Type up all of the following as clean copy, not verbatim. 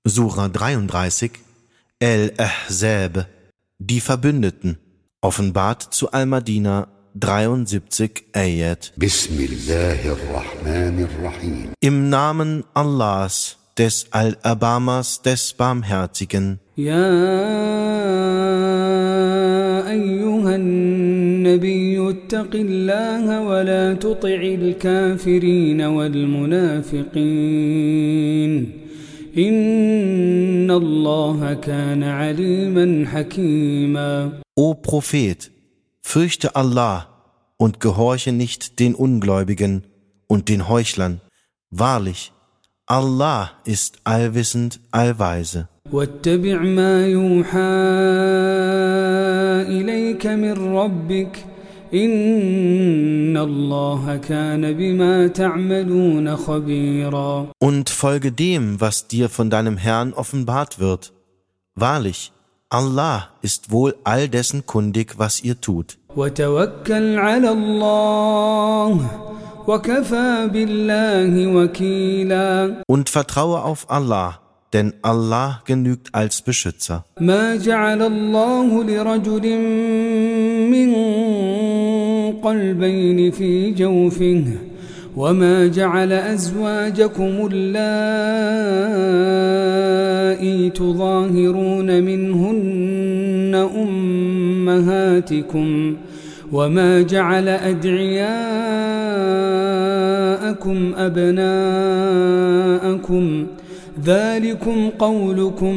Sura 33, Al-Ahzab, die Verbündeten, offenbart zu Al-Madina 73 Ayat. Bismillahirrahmanirrahim. Im Namen Allahs, des Al-Erbarmers, des Barmherzigen. يا أيها النبي اتق الله ولا تطع الكافرين والمنافقين إن الله كان عليما حكيما. O Prophet, fürchte Allah und gehorche nicht den Ungläubigen und den Heuchlern. Wahrlich, Allah ist allwissend, allweise. واتبع ما يوحى إليك من ربك إن الله كان بما تعملون خبيرا. Und folge dem, was dir von deinem Herrn offenbart wird. Wahrlich, Allah ist wohl all dessen kundig, was ihr tut. وتوكل على الله وكفى بالله وكيلا. Und vertraue auf Allah, denn Allah genügt als Beschützer. ما جعل الله لرجل من قلبين في جوفه وما جعل أزواجكم اللائي تظاهرون منهن أمهاتكم وما جعل أدعياءكم أبناءكم ذلكم قولكم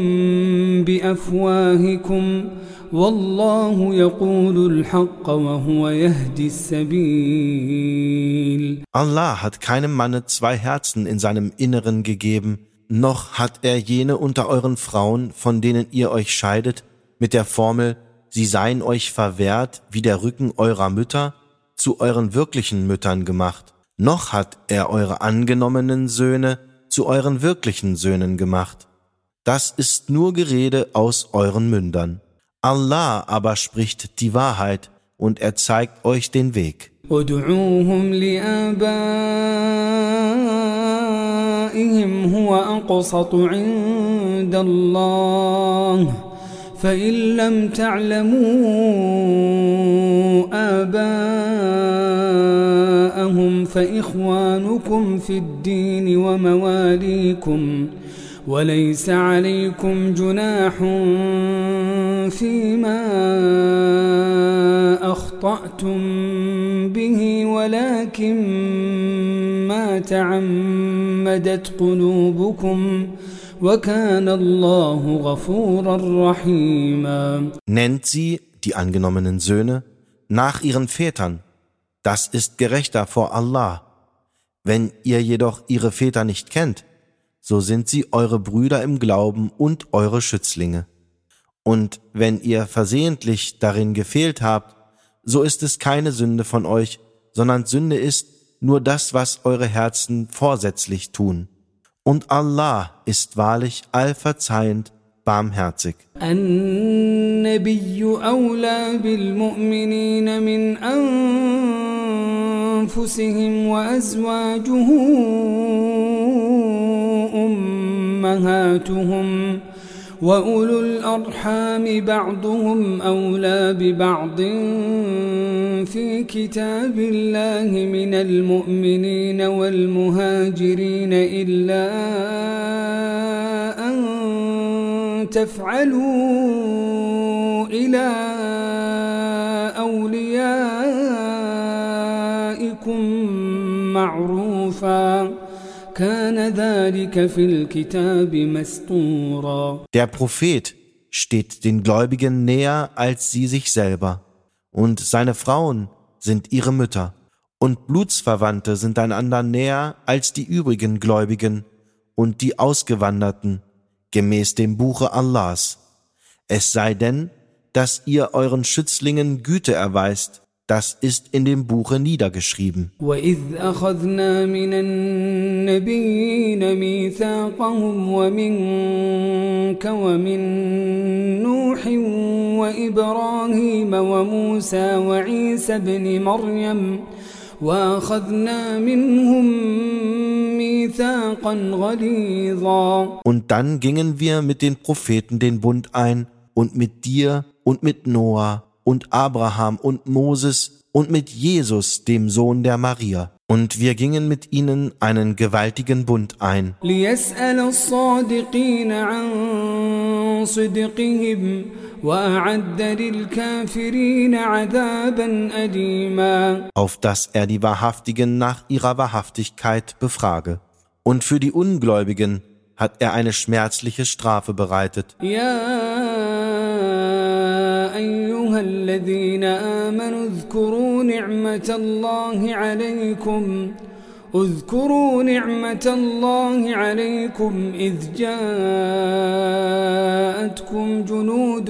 بأفواهكم والله يقول الحق وهو يهدي السبيل. Allah hat keinem Manne zwei Herzen in seinem Inneren gegeben, noch hat er jene unter euren Frauen, von denen ihr euch scheidet, mit der Formel, sie seien euch verwehrt wie der Rücken eurer Mütter, zu euren wirklichen Müttern gemacht. Noch hat er eure angenommenen Söhne zu euren wirklichen Söhnen gemacht. Das ist nur Gerede aus euren Mündern. Allah aber spricht die Wahrheit und er zeigt euch den Weg. ادعوهم لآبائهم هو أقسط عند الله فإن لم تعلموا آباءهم فإخوانكم في الدين ومواليكم وليس عليكم جناح فيما أخطأتم به ولكن ما تعمدت قلوبكم وكان الله غفورا رحيما. Nennt sie, die angenommenen Söhne, nach ihren Vätern. Das ist gerechter vor Allah. Wenn ihr jedoch ihre Väter nicht kennt, so sind sie eure Brüder im Glauben und eure Schützlinge. Und wenn ihr versehentlich darin gefehlt habt, so ist es keine Sünde von euch, sondern Sünde ist nur das, was eure Herzen vorsätzlich tun. Und Allah ist wahrlich allverzeihend, barmherzig. النبي أولى بالمؤمنين من أنفسهم وأزواجه أمهاتهم وأولو الأرحام بعضهم أولى ببعض في كتاب الله من المؤمنين والمهاجرين إلا أن تفعلوا إلى أوليائكم معروفا كان ذلك في الكتاب مسطورا. Der Prophet steht den Gläubigen näher als sie sich selber, und seine Frauen sind ihre Mütter, und Blutsverwandte sind einander näher als die übrigen Gläubigen und die Ausgewanderten, gemäß dem Buche Allahs. Es sei denn, dass ihr euren Schützlingen Güte erweist, das ist in dem Buche niedergeschrieben. وَإِذْ أَخَذْنَا مِنَ النَّبِيِّينَ مِيثَاقَهُمْ وَمِنْكَ وَمِنْ نُوحٍ وَإِبْرَاهِيمَ وَمُوسَى وَعِيسَى ابْنِ مَرْيَمَ وأخذنا منهم ميثاقا غليظا. Und dann gingen wir mit den Propheten den Bund ein und mit dir und mit Noah und Abraham und Moses und mit Jesus, dem Sohn der Maria. Und wir gingen mit ihnen einen gewaltigen Bund ein. ليسأل الصادقين عن صدقهم وأعد للكافرين عذابا أليما. Auf dass er die Wahrhaftigen nach ihrer Wahrhaftigkeit befrage. Und für die Ungläubigen hat er eine schmerzliche Strafe bereitet. أيها الذين آمنوا اذكروا نعمة الله عليكم إذ جاءتكم جنود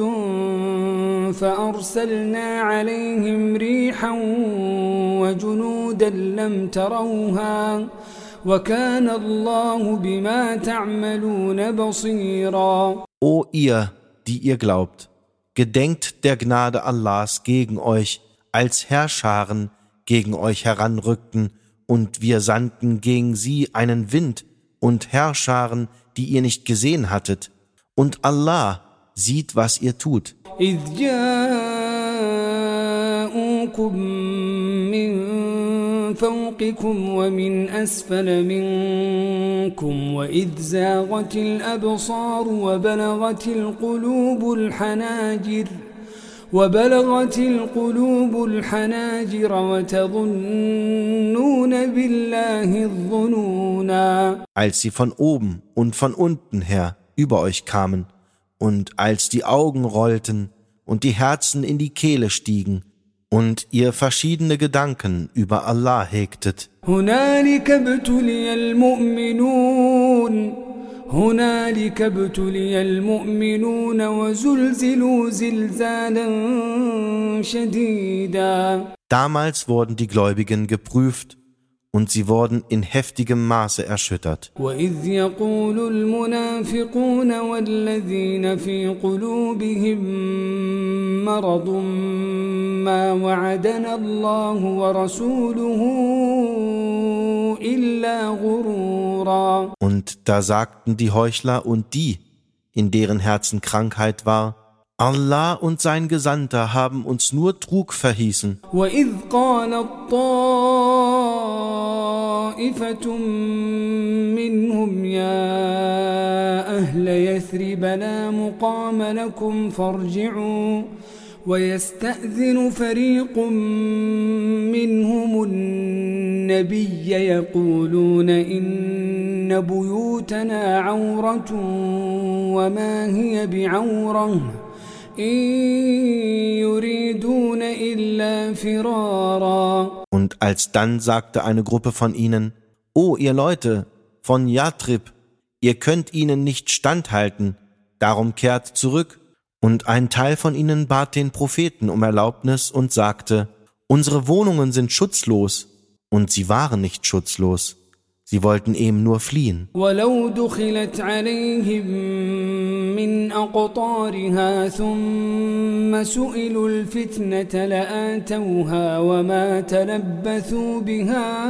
فأرسلنا عليهم ريحا وجنودا لم تروها وكان الله بما تعملون بصيرا. O ihr, die ihr glaubt, gedenkt der Gnade Allahs gegen euch, als Heerscharen gegen euch heranrückten, und wir sandten gegen sie einen Wind und Heerscharen, die ihr nicht gesehen hattet. Und Allah sieht, was ihr tut. إذ جاءوكم من فوقكم ومن أسفل منكم وإذ زاغت الأبصار وبلغت القلوب الحناجر وتظنون بالله الظنونا. Als sie von oben und von unten her über euch kamen und als die Augen rollten und die Herzen in die Kehle stiegen und ihr verschiedene Gedanken über Allah hegtet. هنالك ابتلي المؤمنون وزلزلوا زلزالا شديدا. Damals wurden die Gläubigen geprüft und sie wurden in heftigem Maße erschüttert. وإذ يقول المنافقون والذين في قلوبهم مرض ما وعدنا الله ورسوله إلا غرورا. Und da sagten die Heuchler und die, in deren Herzen Krankheit war, Allah und sein Gesandter haben uns nur Trug verhießen. وإذ قالت طائفة منهم يا أهل يثرب لا مقام لكم فارجعوا ويستأذن فريق منهم النبي يقولون إن بيوتنا عورة وما هي بعورة إن يريدون إلا فرارا. Und alsdann sagte eine Gruppe von ihnen, O ihr Leute von Yathrib, ihr könnt ihnen nicht standhalten, darum kehrt zurück. Und ein Teil von ihnen bat den Propheten um Erlaubnis und sagte, unsere Wohnungen sind schutzlos. Und sie waren nicht schutzlos. Sie wollten eben nur fliehen. وَلَوْ دُخِلَتْ عَلَيْهِمْ مِنْ أَقْطَارِهَا ثُمَّ سُئِلُوا الْفِتْنَةَ لَآتَوْهَا وَمَا تَلَبَّثُوا بِهَا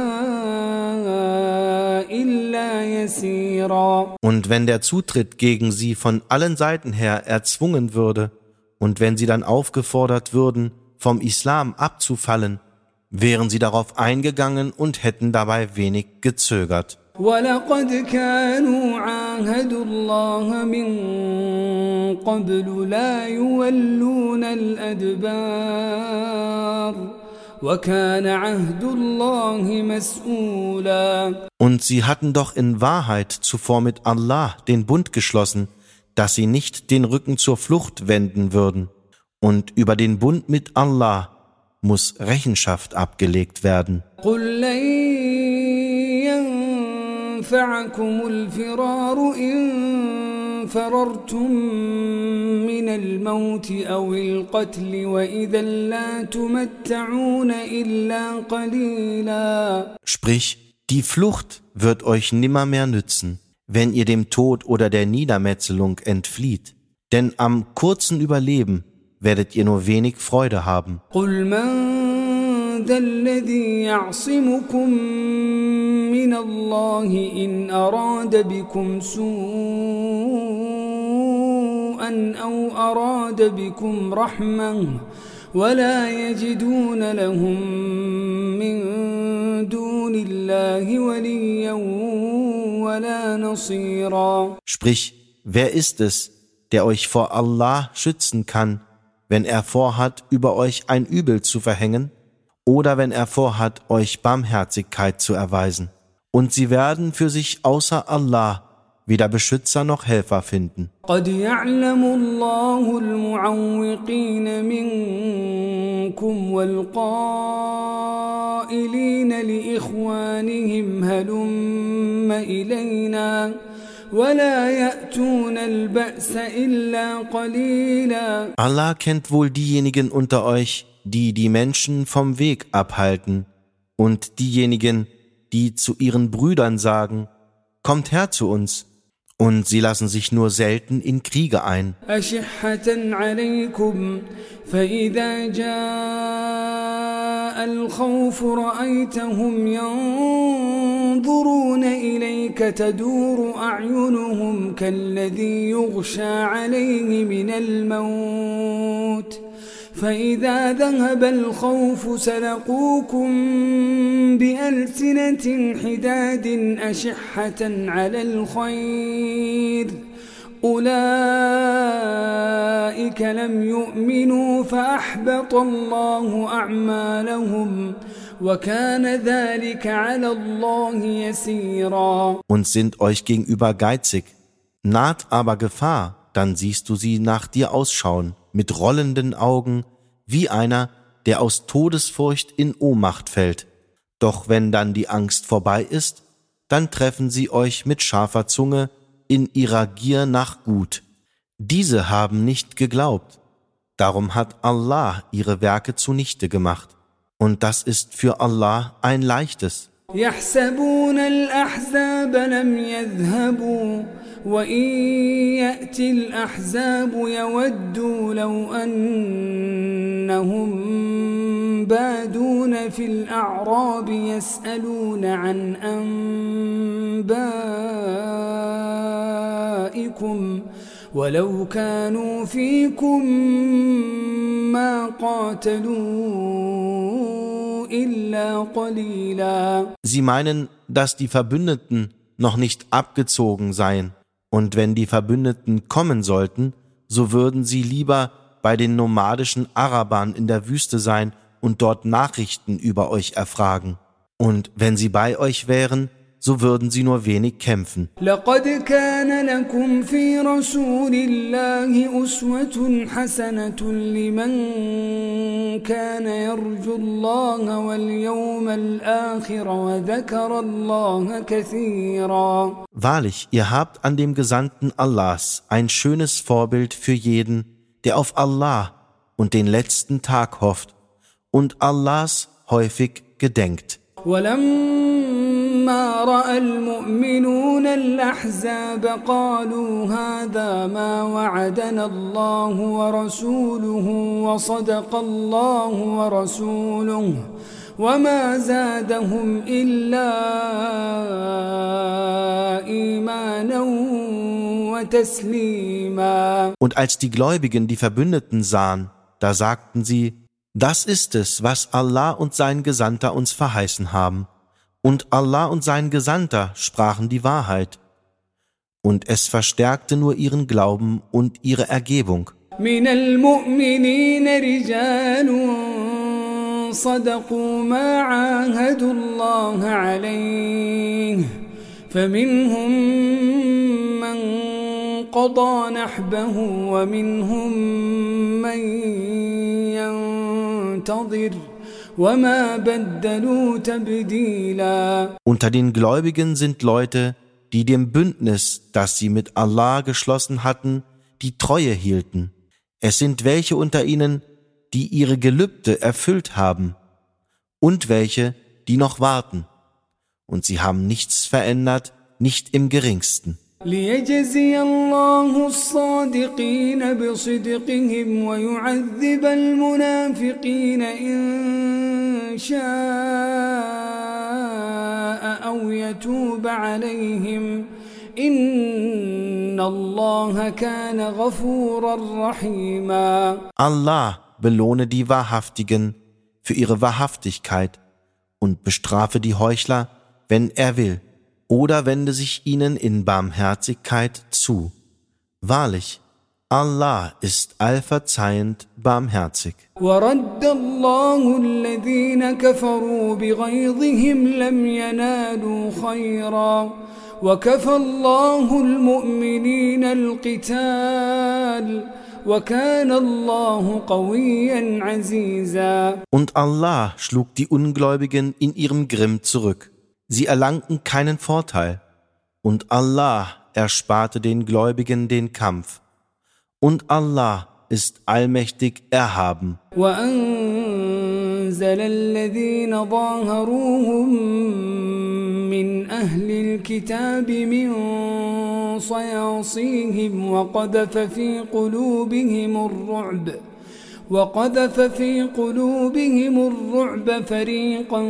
إِلَّا يَسِيرًا. Und wenn der Zutritt gegen sie von allen Seiten her erzwungen würde und wenn sie dann aufgefordert würden, vom Islam abzufallen, wären sie darauf eingegangen und hätten dabei wenig gezögert. وَلَقَدْ كَانُوا عَاهَدُوا اللَّهَ مِنْ قَبْلُ لَا يُوَلُّونَ الْأَدْبَارَ وَكَانَ عَهْدُ اللَّهِ مَسْئُولًا. Und sie hatten doch in Wahrheit zuvor mit Allah den Bund geschlossen, dass sie nicht den Rücken zur Flucht wenden würden. Und über den Bund mit Allah muss Rechenschaft abgelegt werden. قُلْ لَنْ يَنْفَعَكُمُ الْفِرَارُ إِنْ فَرَرْتُمْ مِنَ الْمَوْتِ أَوِ الْقَتْلِ وَإِذًا لَا تُمَتَّعُونَ إِلَّا قَلِيلًا. Sprich, die Flucht wird euch nimmermehr nützen, wenn ihr dem Tod oder der Niedermetzelung entflieht. Denn am kurzen Überleben werdet ihr nur wenig Freude haben. قُلْ مَنْ ذا الذي يعصمكم من الله إن أراد بكم سوءا أو أراد بكم رحمة ولا يجدون لهم من دون الله وليا ولا نصيرا. Sprich, wer ist es, der euch vor Allah schützen kann, wenn er vorhat, über euch ein Übel zu verhängen oder wenn er vorhat, euch Barmherzigkeit zu erweisen? Und sie werden für sich außer Allah weder Beschützer noch Helfer finden. قد يعلم الله المعوقين منكم والقائلين لإخوانهم هلم إلينا ولا يأتون البأس إلا قليلا. Allah kennt wohl diejenigen unter euch, die die Menschen vom Weg abhalten, und diejenigen, die zu ihren Brüdern sagen, kommt her zu uns, und sie lassen sich nur selten in Kriege ein. أشحة عليكم فإذا جاء الخوف رأيتهم ينظرون إليك تدور أعينهم كالذي يغشى عليه من الموت فإذا ذهب الخوف سلقوكم بألسنة حداد أشحة على الخير أولئك لم يؤمنوا فأحبط الله أعمالهم وكان ذلك على الله يسيرا. Und sind euch gegenüber geizig. Naht aber Gefahr, dann siehst du sie nach dir ausschauen, mit rollenden Augen, wie einer, der aus Todesfurcht in Ohnmacht fällt. Doch wenn dann die Angst vorbei ist, dann treffen sie euch mit scharfer Zunge in ihrer Gier nach Gut. Diese haben nicht geglaubt. Darum hat Allah ihre Werke zunichte gemacht. Und das ist für Allah ein leichtes. يحسبون الأحزاب لم يذهبوا وإن يأتي الأحزاب يودوا لو أنهم بادون في الأعراب يسألون عن أنبائكم ولو كانوا فيكم ما قاتلوا إلا قليلا. Sie meinen, dass die Verbündeten noch nicht abgezogen seien, und wenn die Verbündeten kommen sollten, so würden sie lieber bei den nomadischen Arabern in der Wüste sein und dort Nachrichten über euch erfragen. Und wenn sie bei euch wären, so würden sie nur wenig kämpfen. لقد كان لكم في رسول الله أسوة حسنة لمن كان يرجو الله واليوم الآخر وذكر الله كثيرا. Wahrlich, ihr habt an dem Gesandten Allahs ein schönes Vorbild für jeden, der auf Allah und den letzten Tag hofft und Allahs häufig gedenkt. ولما رأى المؤمنون الأحزاب قالوا هذا ما وعدنا الله ورسوله وصدق الله ورسوله وما زادهم إلا إيمانا وتسليما. Und als die Gläubigen die Verbündeten sahen, da sagten sie, das ist es, was Allah und sein Gesandter uns verheißen haben. Und Allah und sein Gesandter sprachen die Wahrheit. Und es verstärkte nur ihren Glauben und ihre Ergebung. من المؤمنين رجال صدقوا ما عاهدوا الله عليه فمنهم من قضى نحبه ومنهم من ينتظر وما بدلوا تبديلا. Unter den Gläubigen sind Leute, die dem Bündnis, das sie mit Allah geschlossen hatten, die Treue hielten. Es sind welche unter ihnen, die ihre Gelübde erfüllt haben, und welche, die noch warten. Und sie haben nichts verändert, nicht im geringsten. ليجزي الله الصادقين بصدقهم ويعذب المنافقين إن يشاء أو يتوب عليهم إن الله كان غفورا رحيما. Allah belohne die Wahrhaftigen für ihre Wahrhaftigkeit und bestrafe die Heuchler, wenn er will, oder wende sich ihnen in Barmherzigkeit zu. Wahrlich, Allah ist allverzeihend barmherzig. ورد الله الذين كفروا بغيظهم لم ينالوا خيرا وكفى الله المؤمنين القتال وكان الله قويا عزيزا. Und Allah schlug die Ungläubigen in ihrem Grimm zurück. Sie erlangten keinen Vorteil. Und Allah ersparte den Gläubigen den Kampf. Und Allah ist allmächtig erhaben. وأنزل الذين ظاهروهم من أهل الكتاب من صياصيهم وقذف في قلوبهم الرعب فريقا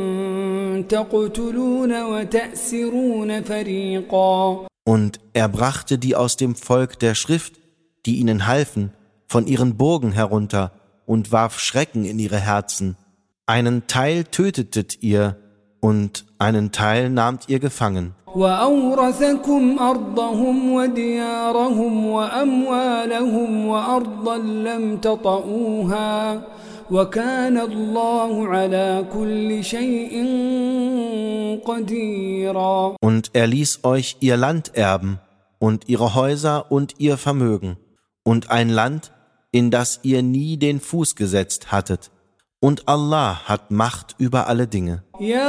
تقتلون وتأسرون فريقا. Und er brachte die aus dem Volk der Schrift, die ihnen halfen, von ihren Burgen herunter und warf Schrecken in ihre Herzen. Einen Teil tötetet ihr und einen Teil nahmt ihr gefangen. وأورثكم أرضهم وديارهم وأموالهم وأرضا لم تطئوها وكان الله على كل شيء قديرا. Und er ließ euch ihr Land erben und ihre Häuser und ihr Vermögen und ein Land, in das ihr nie den Fuß gesetzt hattet. Und Allah hat Macht über alle Dinge.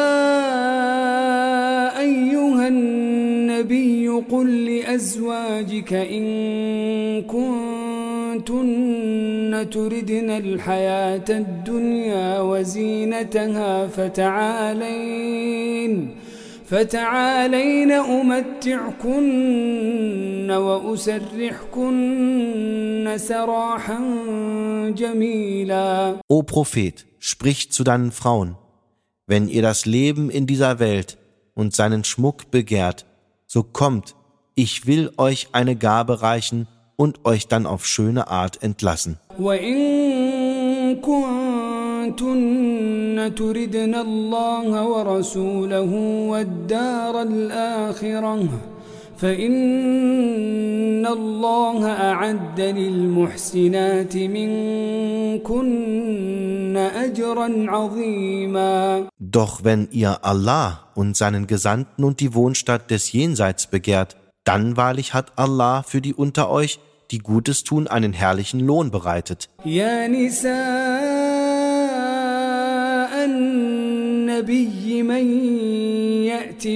يا أيها النبي قل لأزواجك إن كنتن تردن الحياة الدنيا وزينتها فتعالين أمتعكن وأسرحكن سراحا جميلا. O Prophet, sprich zu deinen Frauen, wenn ihr das Leben in dieser Welt und seinen Schmuck begehrt, so kommt, ich will euch eine Gabe reichen und euch dann auf schöne Art entlassen. وإن كنتن تردن الله ورسوله والدار الآخرة فإن الله أعد للمحسنات منكن أجرا عظيما. Doch wenn ihr Allah und seinen Gesandten und die Wohnstatt des Jenseits begehrt, dann wahrlich hat Allah für die unter euch, die Gutes tun, einen herrlichen Lohn bereitet. يا نساء النبي من يأت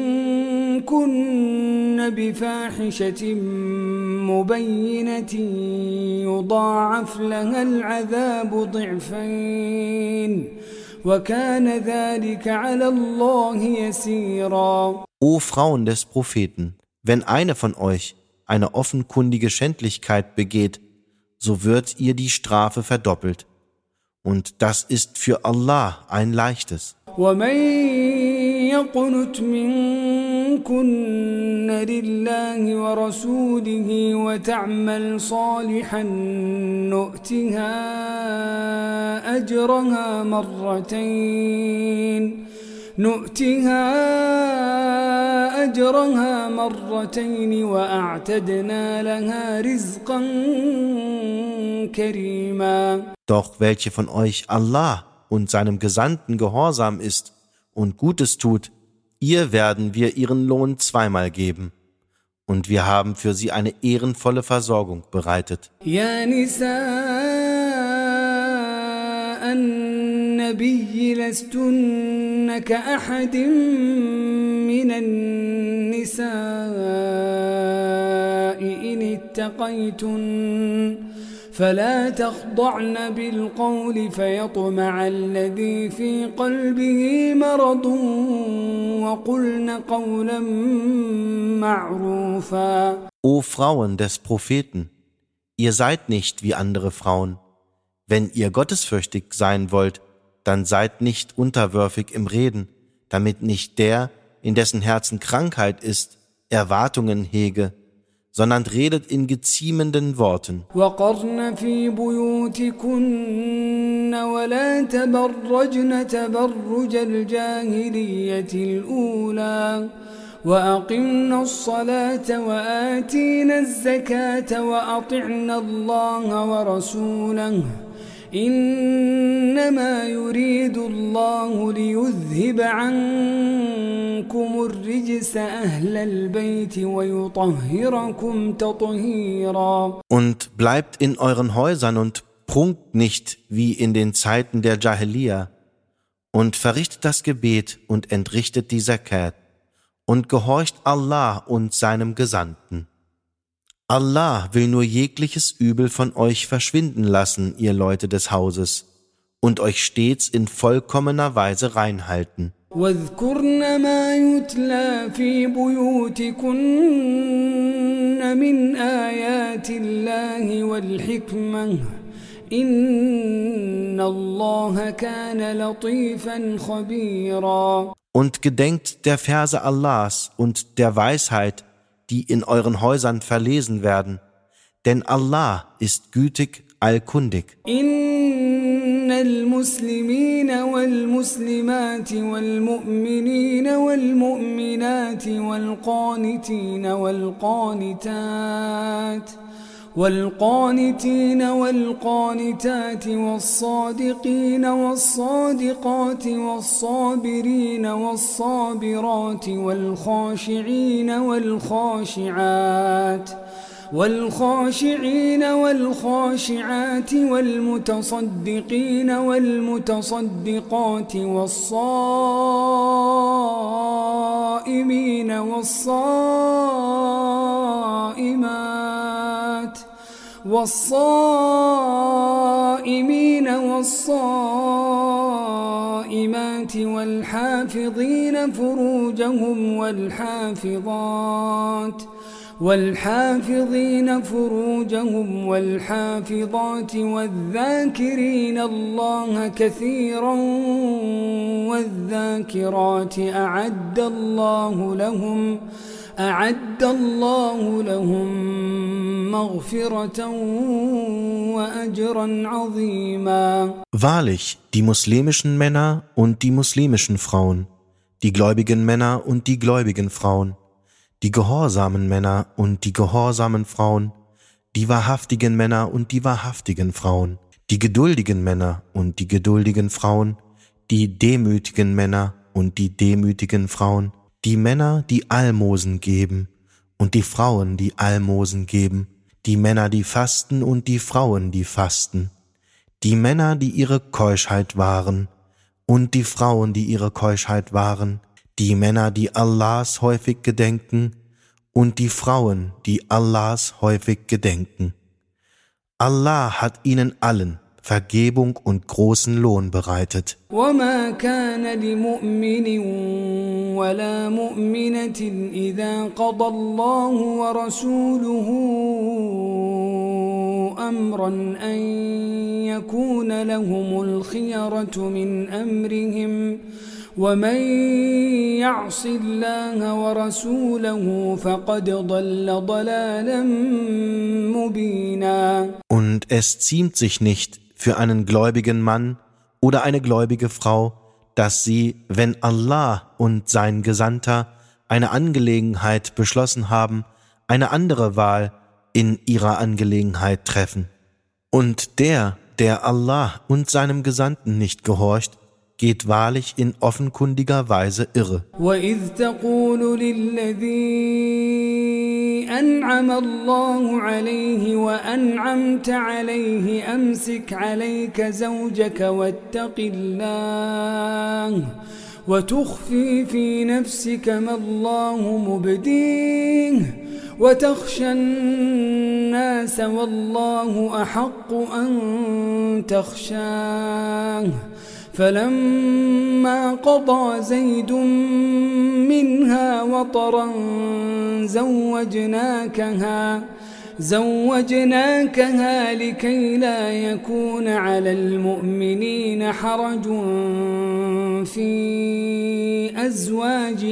منكن بفاحشة مبينة يضاعف لها العذاب ضعفين وكان ذلك على الله يسيرا. O Frauen des Propheten, wenn eine von euch eine offenkundige Schändlichkeit begeht, so wird ihr die Strafe verdoppelt. Und das ist für Allah ein leichtes. ومن يقنت منكن لله ورسوله وتعمل صالحا نؤتها أجرها مرتين وأعتدنا لها رزقا كريما. Doch welche von euch Allah und seinem Gesandten gehorsam ist und Gutes tut, ihr werden wir ihren Lohn zweimal geben. Und wir haben für sie eine ehrenvolle Versorgung bereitet. يا نساء النبي لستن كأحد من النساء إن اتقيتن فلا تخضعن بالقول فيطمع الذي في قلبه مرض وقلن قولا معروفا. O Frauen des Propheten, ihr seid nicht wie andere Frauen. Wenn ihr gottesfürchtig sein wollt, dann seid nicht unterwürfig im Reden, damit nicht der, in dessen Herzen Krankheit ist, Erwartungen hege, sondern redet in geziemenden Worten. وقرن في بيوتكن ولا تبرجن تبرج الجاهلية الأولى وأقمنا الصلاة وآتينا الزكاة وأطعنا الله ورسوله إنما يريد الله ليذهب عنكم الرجس أهل البيت ويطهركم تطهيرا. Und bleibt in euren Häusern und prunkt nicht wie in den Zeiten der Jahiliya und verrichtet das Gebet und entrichtet die Zakat und gehorcht Allah und seinem Gesandten. Allah will nur jegliches Übel von euch verschwinden lassen, ihr Leute des Hauses, und euch stets in vollkommener Weise reinhalten. واذكرن ما يتلى في بيوتكن من آيات الله والحكمة إن الله كان لطيفا خبيرا. Und gedenkt der Verse Allahs und der Weisheit, die in euren Häusern verlesen werden, denn Allah ist gütig, allkundig. إن المسلمين والمسلمات والمؤمنين والمؤمنات والقانتين والقانتات والصادقين والصادقات والصابرين والصابرات والخاشعين والخاشعات والمتصدقين والمتصدقات والصائمين والصائمات والحافظين فروجهم والحافظات والذاكرين الله كثيرا والذاكرات أعد الله لهم مغفرة وأجرا عظيما. Wahrlich, die muslimischen Männer und die muslimischen Frauen, die gläubigen Männer und die gläubigen Frauen, die gehorsamen Männer und die gehorsamen Frauen, die wahrhaftigen Männer und die wahrhaftigen Frauen, die geduldigen Männer und die geduldigen Frauen, die demütigen Männer und die demütigen Frauen, die Männer, die Almosen geben und die Frauen, die Almosen geben, die Männer, die fasten und die Frauen, die fasten, die Männer, die ihre Keuschheit wahren und die Frauen, die ihre Keuschheit wahren, die Männer, die Allahs häufig gedenken und die Frauen, die Allahs häufig gedenken. Allah hat ihnen allen Vergebung und großen Lohn bereitet. وما كان لمؤمن ولا مؤمنة إذا قضى الله ورسوله أمرا أن يكون لهم الخيرة من أمرهم ومن يعص الله ورسوله فقد ضل ضلالا مبينا. Und es ziemt sich nicht für einen gläubigen Mann oder eine gläubige Frau, dass sie, wenn Allah und sein Gesandter eine Angelegenheit beschlossen haben, eine andere Wahl in ihrer Angelegenheit treffen. Und der Allah und seinem Gesandten nicht gehorcht, geht wahrlich in offenkundiger Weise irre. وَإِذْ تَقُولُ لِلَّذِي أَنْعَمَ اللَّهُ عَلَيْهِ وَأَنْعَمْتَ عَلَيْهِ أَمْسِكْ عَلَيْكَ زَوْجَكَ وَاتَّقِ اللَّهَ وَتُخْفِي فِي نَفْسِكَ مَا اللَّهُ مُبْدِيهِ وتخشى الناس والله أحق أن تخشاه فلما قضى زيد منها وطرا زوجناكها لكي لا يكون على المؤمنين حرج في أزواج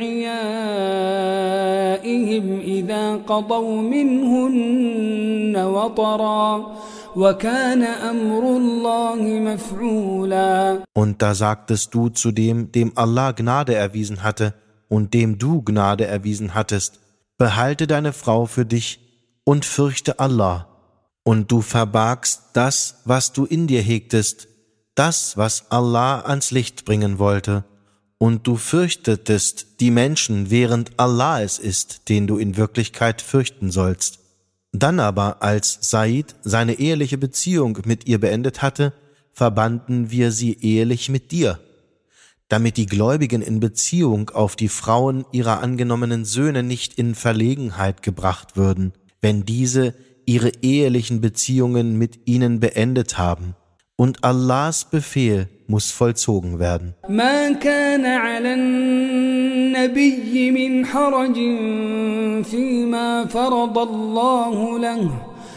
أدعيائهم إذا قضوا منهن وطرا وكان أمر الله مفعولا. Und da sagtest du zu dem Allah Gnade erwiesen hatte und dem du Gnade erwiesen hattest: Behalte deine Frau für dich und fürchte Allah. Und du verbargst das, was du in dir hegtest, das, was Allah ans Licht bringen wollte. Und du fürchtetest die Menschen, während Allah es ist, den du in Wirklichkeit fürchten sollst. Dann aber, als Said seine eheliche Beziehung mit ihr beendet hatte, verbanden wir sie ehelich mit dir, damit die Gläubigen in Beziehung auf die Frauen ihrer angenommenen Söhne nicht in Verlegenheit gebracht würden, wenn diese ihre ehelichen Beziehungen mit ihnen beendet haben. Und Allahs Befehl muss vollzogen werden. ما كان على النبي من حرج فيما فرض الله له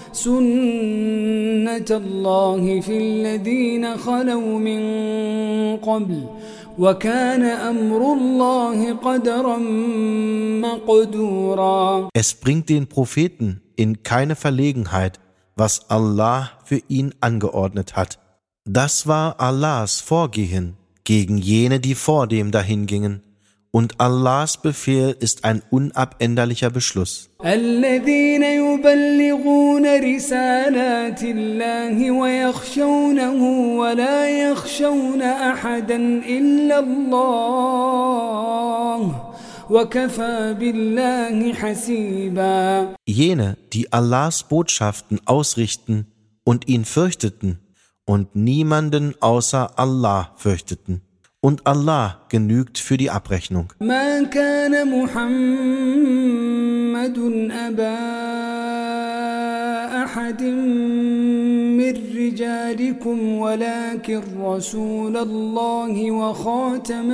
سنة الله في الذين خلوا من قبل وكان أمر الله قدرا مقدورا. Es bringt den Propheten in keine Verlegenheit, was Allah für ihn angeordnet hat. Das war Allahs Vorgehen gegen jene, die vor dem dahingingen. Und Allahs Befehl ist ein unabänderlicher Beschluss. الذين يبلغون رسالات الله ويخشونه ولا يخشون أحدا إلا الله وكفى بالله حسيبا. Jene, die Allahs Botschaften ausrichten und ihn fürchteten und niemanden außer Allah fürchteten. Und Allah genügt für die Abrechnung. ما كان محمد أبا أحد من رجالكم ولكن رسول الله وخاتم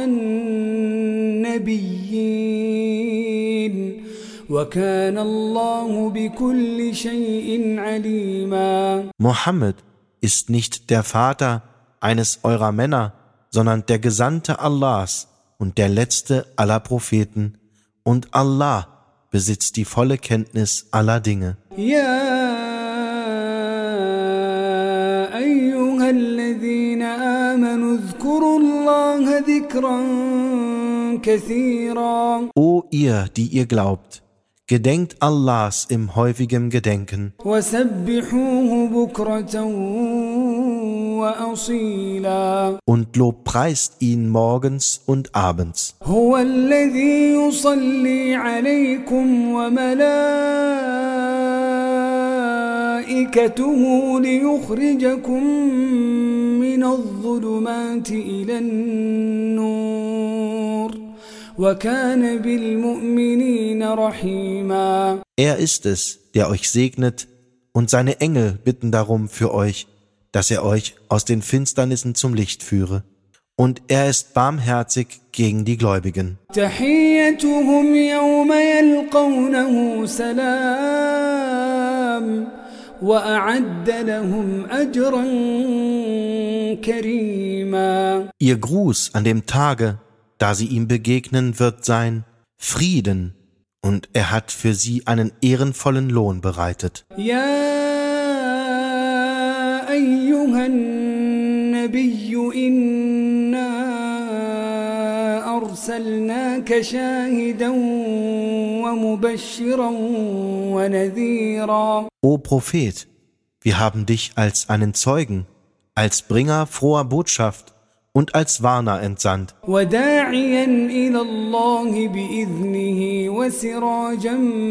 النبيين وكان الله بكل شيء عليما. Mohammed ist nicht der Vater eines eurer Männer, sondern der Gesandte Allahs und der letzte aller Propheten. Und Allah besitzt die volle Kenntnis aller Dinge. يا أيها الذين آمنوا اذكروا الله ذكرا كثيرا. O ihr, die ihr glaubt, gedenkt Allahs im häufigen Gedenken وسبحوه بكرة وأصيلا. und lobpreist ihn morgens und abends. هو الذي يصلي عليكم وملائكته ليخرجكم من الظلمات إلى النور وكان بالمؤمنين رحيما. Er ist es, der euch segnet, und seine Engel bitten darum für euch, dass er euch aus den Finsternissen zum Licht führe. Und er ist barmherzig gegen die Gläubigen. تحيتهم يوم يلقونه سلام وأعد لهم أجرا كريما. Ihr Gruß an dem Tage, da sie ihm begegnen, wird sein Frieden, und er hat für sie einen ehrenvollen Lohn bereitet. يا أيها النبي إنا أرسلناك شاهدا ومبشرا ونذيرا. O Prophet, wir haben dich als einen Zeugen, als Bringer froher Botschaft und als Warner entsandt. وداعيا إلى الله بإذنه وسراجا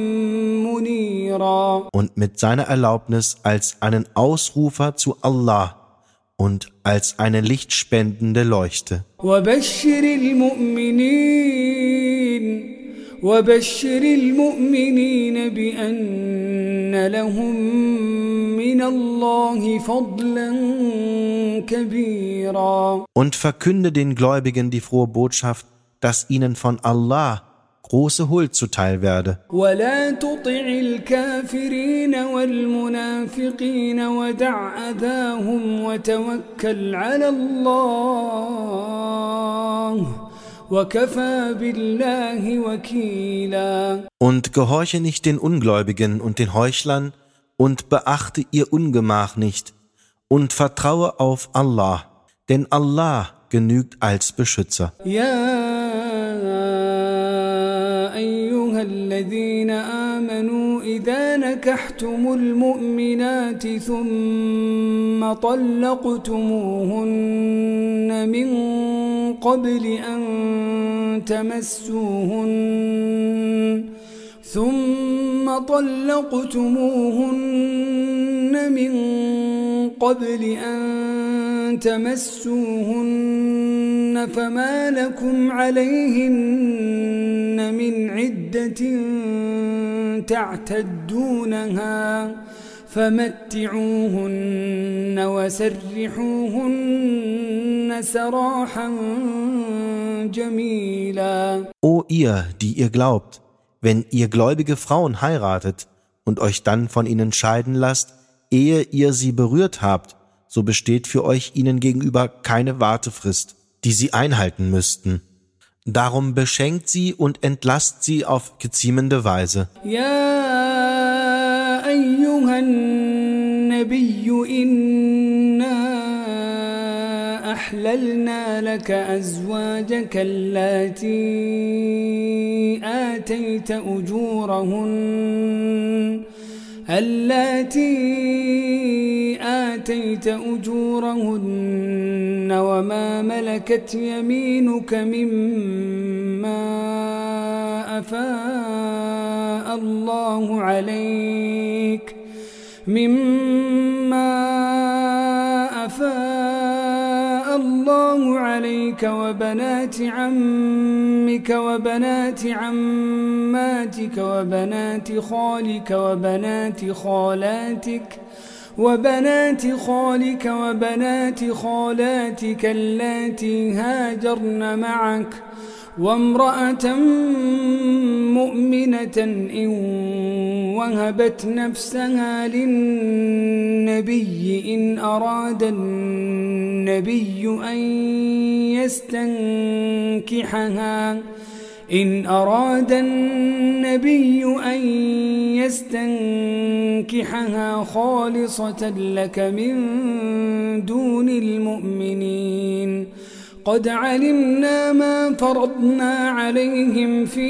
منيرا. Und mit seiner Erlaubnis als einen Ausrufer zu Allah und als eine lichtspendende Leuchte. وبشر المؤمنين بأن لهم من الله فضلا كبيرا. Und verkünde den Gläubigen die frohe Botschaft, dass ihnen von Allah große Huld zuteil werde. ولا تطع الكافرين والمنافقين ودع أذاهم وتوكل على الله وكفى بالله وكيلا. Und gehorche nicht den Ungläubigen und den Heuchlern und beachte ihr Ungemach nicht und vertraue auf Allah, denn Allah genügt als Beschützer. أيها الذين آمنوا إذا نكحتم المؤمنات ثم طلقتموهن من قبل أن تمسوهن فما لكم عليهن من عدة تعتدونها فمتعوهن وسرحوهن سراحا جميلا. O ihr, die ihr glaubt, wenn ihr gläubige Frauen heiratet und euch dann von ihnen scheiden lasst, ehe ihr sie berührt habt, so besteht für euch ihnen gegenüber keine Wartefrist, die sie einhalten müssten. Darum beschenkt sie und entlasst sie auf geziemende Weise. Ja, ayyuhan Nabiyyu, inna أحللنا لك أزواجك اللاتي آتيت أجورهن وما ملكت يمينك مما أفاء الله عليك وبنات عمك وبنات عماتك وبنات خالك وبنات خالاتك اللاتي هاجرن معك وامرأة مؤمنة إن وهبت نفسها للنبي إن أراد النبي أن يستنكحها خالصة لك من دون المؤمنين قد علمنا ما فرضنا عليهم في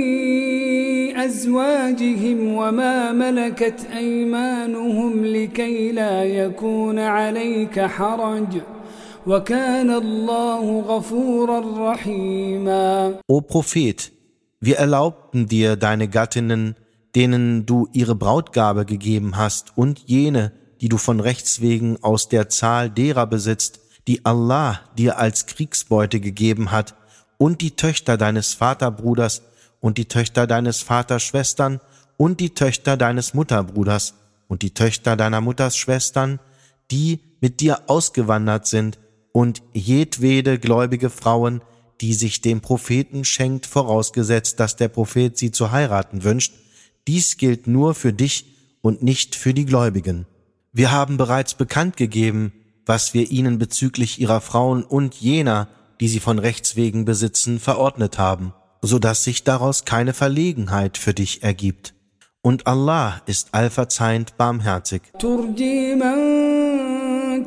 أزواجهم وما ملكت أيمانهم لكي لا يكون عليك حرج وكان الله غفورا رحيما. O Prophet, wir erlaubten dir deine Gattinnen, denen du ihre Brautgabe gegeben hast, und jene, die du von Rechts wegen aus der Zahl derer besitzt, die Allah dir als Kriegsbeute gegeben hat, und die Töchter deines Vaterbruders und die Töchter deines Vaters Schwestern und die Töchter deines Mutterbruders und die Töchter deiner Mutters Schwestern, die mit dir ausgewandert sind, und jedwede gläubige Frauen, die sich dem Propheten schenkt, vorausgesetzt, dass der Prophet sie zu heiraten wünscht. Dies gilt nur für dich und nicht für die Gläubigen. Wir haben bereits bekannt gegeben, was wir ihnen bezüglich ihrer Frauen und jener, die sie von Rechts wegen besitzen, verordnet haben, so dass sich daraus keine Verlegenheit für dich ergibt. Und Allah ist allverzeihend barmherzig. ترجي من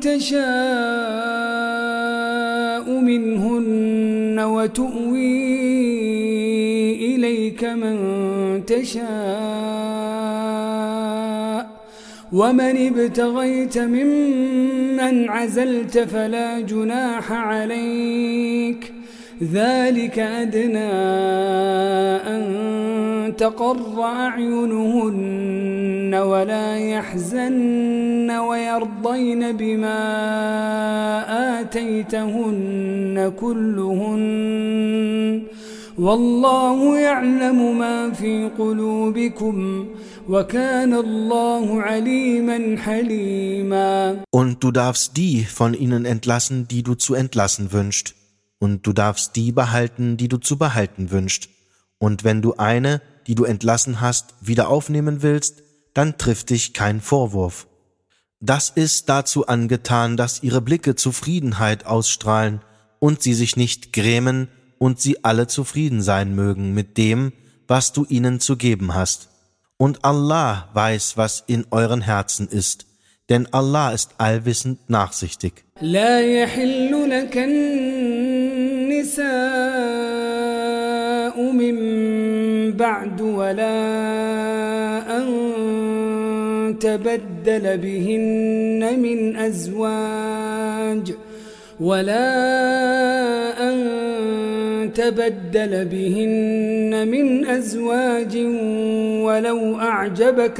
تشاء منهن وتؤوي إليك من تشاء ومن ابتغيت ممن عزلت فلا جناح عليك ذلك أدنى أن تقر أعينهن ولا يحزن ويرضين بما آتيتهن كلهن والله يعلم ما في قلوبكم وكان الله عليما حليما. Und du darfst die von ihnen entlassen, die du zu entlassen wünschst. Und du darfst die behalten, die du zu behalten wünschst. Und wenn du eine, die du entlassen hast, wieder aufnehmen willst, dann trifft dich kein Vorwurf. Das ist dazu angetan, dass ihre Blicke Zufriedenheit ausstrahlen und sie sich nicht grämen und sie alle zufrieden sein mögen mit dem, was du ihnen zu geben hast. Und Allah weiß, was in euren Herzen ist, denn Allah ist allwissend nachsichtig. لا يحل لك النساء من بعد ولا أن تبدل بهن من أزواج ولو أعجبك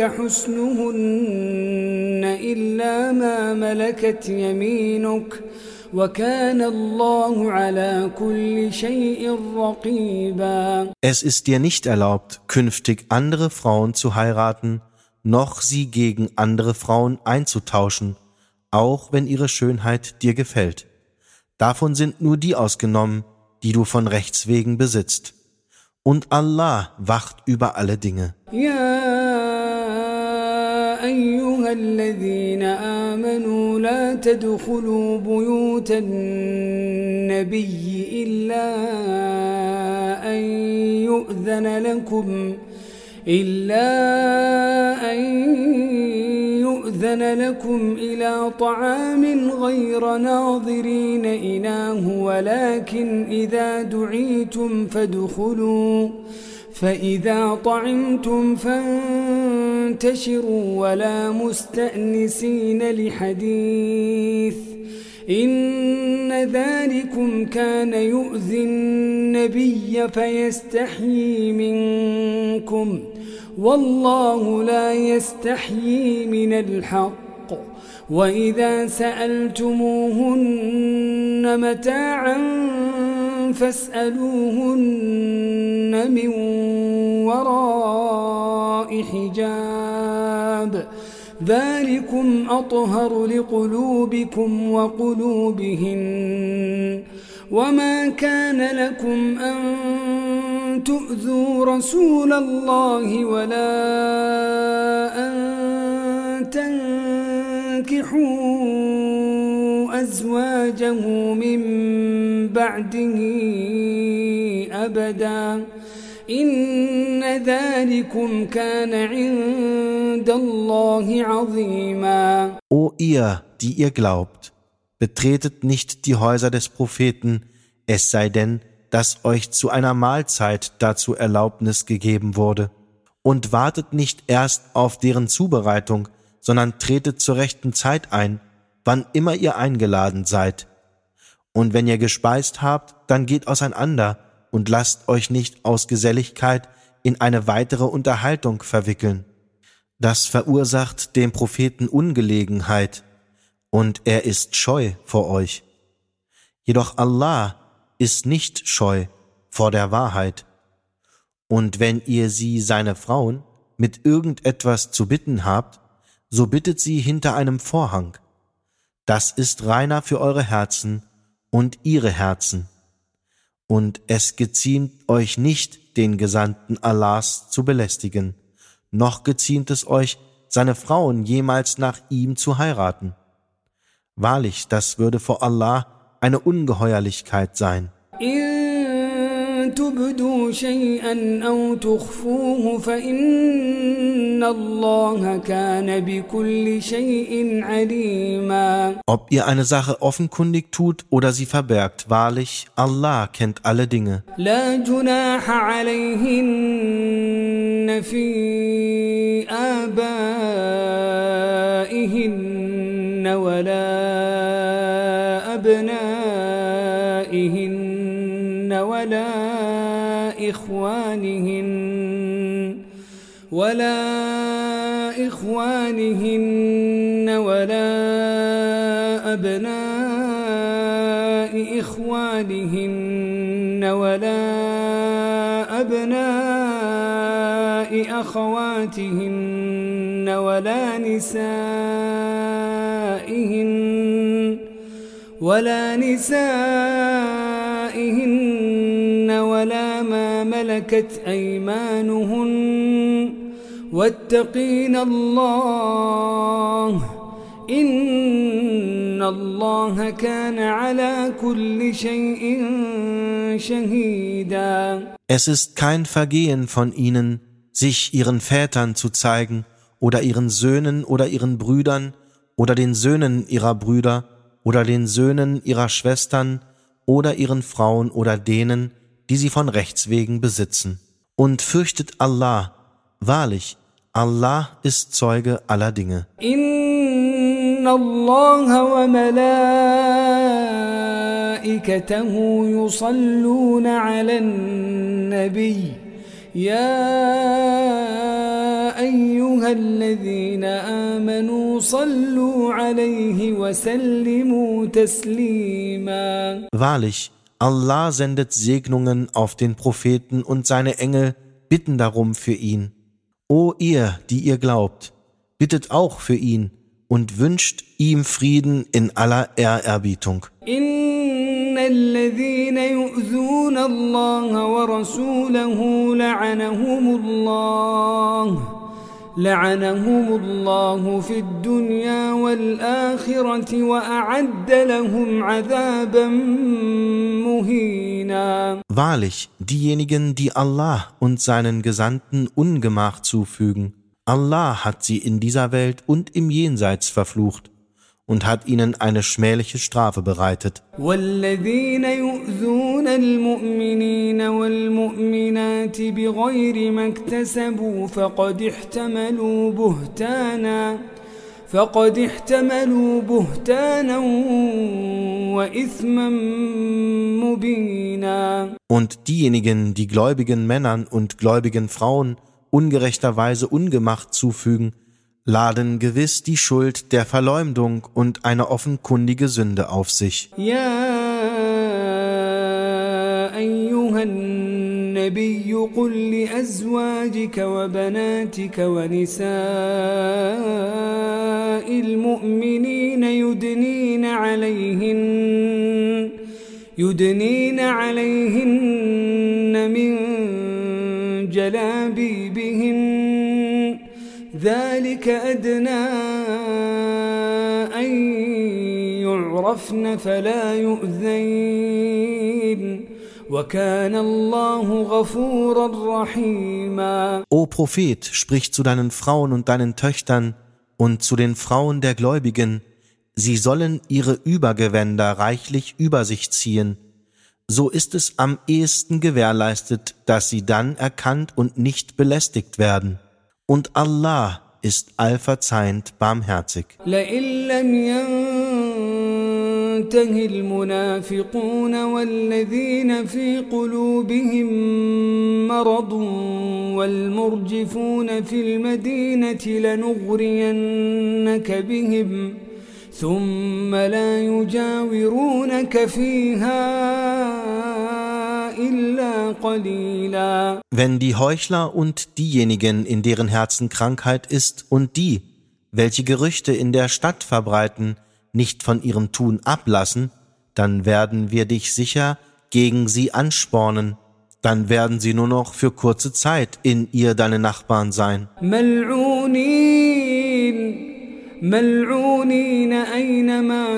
حسنهن إلا ما ملكت يمينك وكان الله على كل شيء رقيبا. Es ist dir nicht erlaubt, künftig andere Frauen zu heiraten, noch sie gegen andere Frauen einzutauschen, auch wenn ihre Schönheit dir gefällt. Davon sind nur die ausgenommen, die du von Rechts wegen besitzt. Und Allah wacht über alle Dinge. أيها الذين آمنوا لا تدخلوا بيوت النبي إلا أن يؤذن لكم إلى طعام غير ناظرين إناه ولكن إذا دعيتم فادخلوا فإذا طعمتم فانتشروا ولا مستأنسين لحديث إن ذلكم كان يؤذي النبي فيستحيي منكم والله لا يستحيي من الحق وإذا سألتموهن متاعا فاسألوهن من وراء حجاب ذلكم أطهر لقلوبكم وقلوبهن وما كان لكم أن تؤذوا رسول الله ولا أن تنكحوا أزواجه من بعده أبدا إن ذلكم كان عند الله عظيما. O ihr, die ihr glaubt, betretet nicht die Häuser des Propheten, es sei denn, dass euch zu einer Mahlzeit dazu Erlaubnis gegeben wurde. Und wartet nicht erst auf deren Zubereitung, sondern tretet zur rechten Zeit ein, wann immer ihr eingeladen seid. Und wenn ihr gespeist habt, dann geht auseinander und lasst euch nicht aus Geselligkeit in eine weitere Unterhaltung verwickeln. Das verursacht dem Propheten Ungelegenheit, und er ist scheu vor euch. Jedoch Allah ist nicht scheu vor der Wahrheit. Und wenn ihr sie, seine Frauen, mit irgendetwas zu bitten habt, so bittet sie hinter einem Vorhang. Das ist reiner für eure Herzen und ihre Herzen. Und es geziemt euch nicht, den Gesandten Allahs zu belästigen, noch geziemt es euch, seine Frauen jemals nach ihm zu heiraten. Wahrlich, das würde vor Allah eine Ungeheuerlichkeit sein. إن تبدوا شيئا أو تخفوه فإن الله كان بكل شيء عليما. Ob ihr eine Sache offenkundig tut oder sie verbergt, wahrlich, Allah kennt alle Dinge. لا جناح عليهن في آبائهن ولا أبنائهن ولا إخوانهن ولا أبناء إخوانهن ولا أبناء أخواتهن ولا نسائهن ولا ما ملكت ملكت أيمانهن واتقين الله إن الله كان على كل شيء شهيدا. Es ist kein Vergehen von ihnen, sich ihren Vätern zu zeigen oder ihren Söhnen oder ihren Brüdern oder den Söhnen ihrer Brüder oder den Söhnen ihrer Schwestern oder ihren Frauen oder denen, die sie von Rechts wegen besitzen. Und fürchtet Allah, wahrlich, Allah ist Zeuge aller Dinge. إن الله وملائكته يصلون على النبي يا أيها الذين آمنوا صلوا عليه وسلموا تسليما. Wahrlich, Allah sendet Segnungen auf den Propheten und seine Engel bitten darum für ihn. O ihr, die ihr glaubt, bittet auch für ihn und wünscht ihm Frieden in aller Ehrerbietung. إن الذين يؤذون الله ورسوله لعنهم الله في الدنيا والآخرة وأعد لهم عذابا مهينا. Wahrlich, diejenigen, die Allah und seinen Gesandten Ungemach zufügen, Allah hat sie in dieser Welt und im Jenseits verflucht und hat ihnen eine schmähliche Strafe bereitet. والذين يؤذون المؤمنين والمؤمنات بغير ما اكتسبوا فقد احتملوا بهتانا وإثما مبينا. Und diejenigen, die gläubigen Männern und gläubigen Frauen ungerechterweise Ungemach zufügen, laden gewiss die Schuld der Verleumdung und eine offenkundige Sünde auf sich. يا أيها النبي قل لأزواجك وبناتك ونساء المؤمنين يدنين عليهن من جلابيبهن ذلك أدنى أن يعرفن فلا يؤذين وكان الله غفورا رحيما. O Prophet, sprich zu deinen Frauen und deinen Töchtern und zu den Frauen der Gläubigen, sie sollen ihre Übergewänder reichlich über sich ziehen. So ist es am ehesten gewährleistet, dass sie dann erkannt und nicht belästigt werden. Und Allah ist allverzeihend barmherzig. لئن لم ينته المنافقون والذين في قلوبهم مرض والمرجفون في المدينة لنغرينك بهم ثم لا يجاورونك فيها إلا قليلا. Wenn die Heuchler und diejenigen, in deren Herzen Krankheit ist, und die, welche Gerüchte in der Stadt verbreiten, nicht von ihrem Tun ablassen, dann werden wir dich sicher gegen sie anspornen. Dann werden sie nur noch für kurze Zeit in ihr deine Nachbarn sein. ملعونين أينما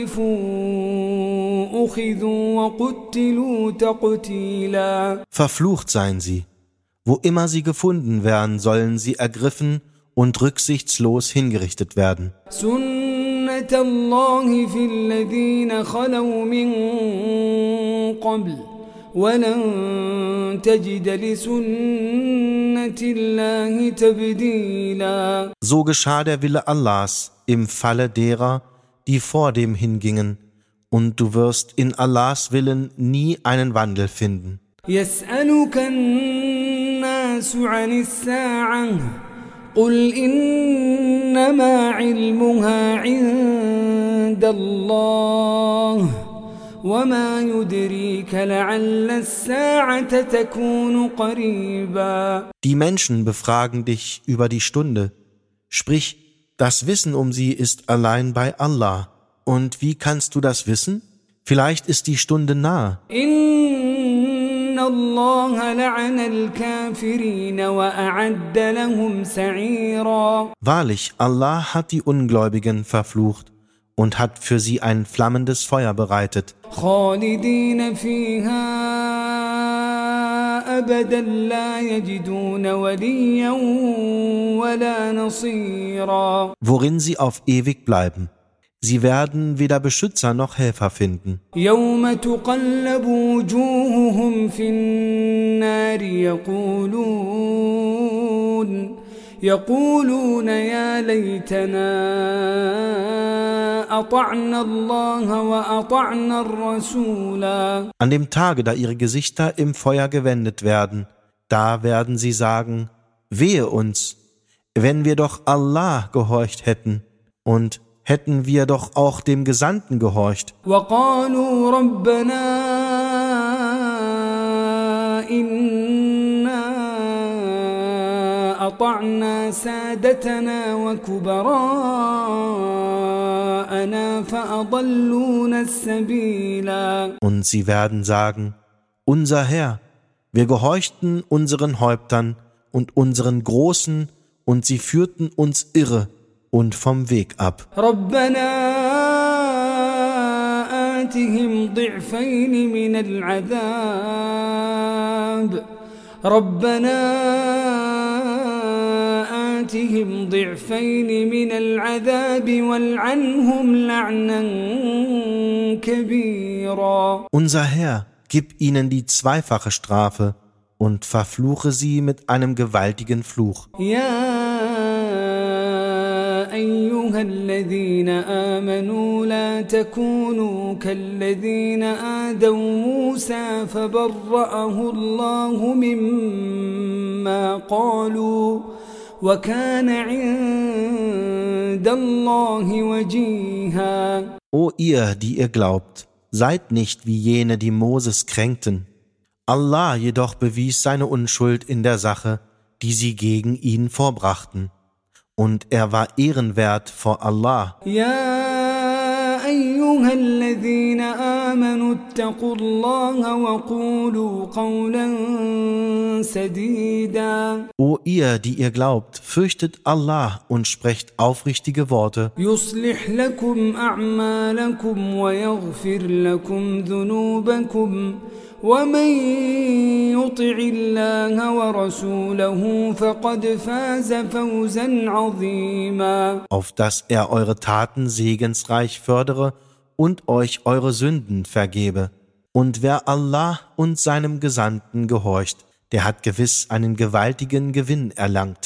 ثقفوا أخذوا وقتلوا تقتيلا. Verflucht seien sie. Wo immer sie gefunden werden, sollen sie ergriffen und rücksichtslos hingerichtet werden. سنة الله في الذين خلوا من قبل وَلَن تَجِدَ لِسُنَّةِ اللَّهِ تَبْدِيلًا. So geschah der Wille Allahs im Falle derer, die vor dem hingingen, und du wirst in Allahs Willen nie einen Wandel finden. يَسْأَلُكَ النَّاسُ عَنِ السَّاعَةِ قُلْ إِنَّمَا عِلْمُهَا عِندَ اللَّهِ وما يدريك لعل الساعة تكون قريبا. Die Menschen befragen dich über die Stunde. Sprich, das Wissen um sie ist allein bei Allah. Und wie kannst du das wissen? Vielleicht ist die Stunde nah. إن الله لعن الكافرين وأعد لهم سعيرا. Wahrlich, Allah hat die Ungläubigen verflucht und hat für sie ein flammendes Feuer bereitet. خالدين فيها أبدا لا يجدون وليا ولا نصيرا. Worin sie auf ewig bleiben. Sie werden weder Beschützer noch Helfer finden. يوم تقلب وجوههم في النار يقولون يا ليتنا أطعنا الله وأطعنا الرسولا. An dem Tage, da ihre Gesichter im Feuer gewendet werden, da werden sie sagen, wehe uns, wenn wir doch Allah gehorcht hätten und hätten wir doch auch dem Gesandten gehorcht. وقالوا ربنا إنا أطعنا سادتنا وكبراءنا فأضلونا السبيلا. Und sie werden sagen, unser Herr, wir gehorchten unseren Häuptern und unseren Großen, und sie führten uns irre und vom Weg ab. ربنا آتهم ضعفين من العذاب والعنهم لعنا كبيرا. Unser Herr, gib ihnen die zweifache Strafe und verfluche sie mit einem gewaltigen Fluch. أيها الذين آمنوا لا تكونوا كالذين آذوا موسى فبرأه الله مما قالوا وكان عند الله وجيها. O ihr, die ihr glaubt, seid nicht wie jene, die Moses kränkten. Allah jedoch bewies seine Unschuld in der Sache, die sie gegen ihn vorbrachten. Und er war ehrenwert vor Allah. يا أيها الذين آمنوا اتقوا الله وقولوا قولا سديدا. O ihr, die ihr glaubt, fürchtet Allah und sprecht aufrichtige Worte. يصلح لكم أعمالكم ويغفر لكم ذنوبكم ومن يطع الله ورسوله فقد فاز فوزا عظيما. Auf dass er eure Taten segensreich fördere und euch eure Sünden vergebe. Und wer Allah und seinem Gesandten gehorcht, der hat gewiss einen gewaltigen Gewinn erlangt.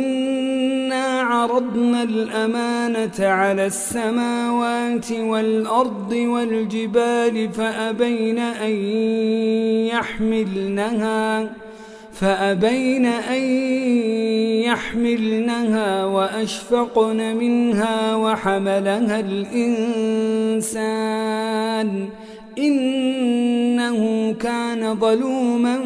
عرضنا الأمانة على السماوات والأرض والجبال فأبين أن يحملنها وأشفقن منها وحملها الإنسان إنه كان ظلوما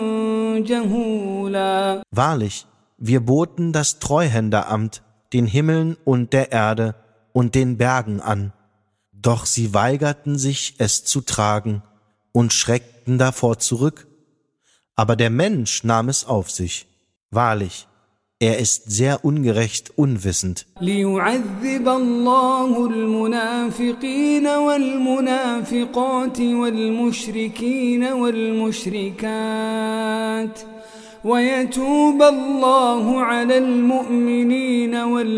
جهولا. Wahrlich, wir boten das Treuhänderamt den Himmeln und der Erde und den Bergen an, doch sie weigerten sich, es zu tragen und schreckten davor zurück. Aber der Mensch nahm es auf sich. Wahrlich, er ist sehr ungerecht unwissend. ليعذب الله المنافقين والمنافقات والمشركين والمشركات ويتوب الله على المؤمنين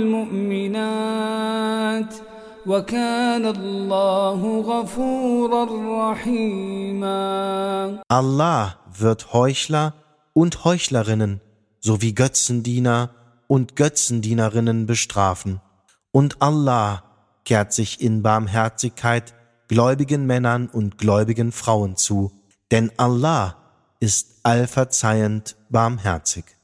والمؤمنات وكان الله غفورا رحيما. Allah wird Heuchler und Heuchlerinnen sowie Götzendiener und Götzendienerinnen bestrafen. Und Allah kehrt sich in Barmherzigkeit gläubigen Männern und gläubigen Frauen zu, denn Allah ist allverzeihend barmherzig.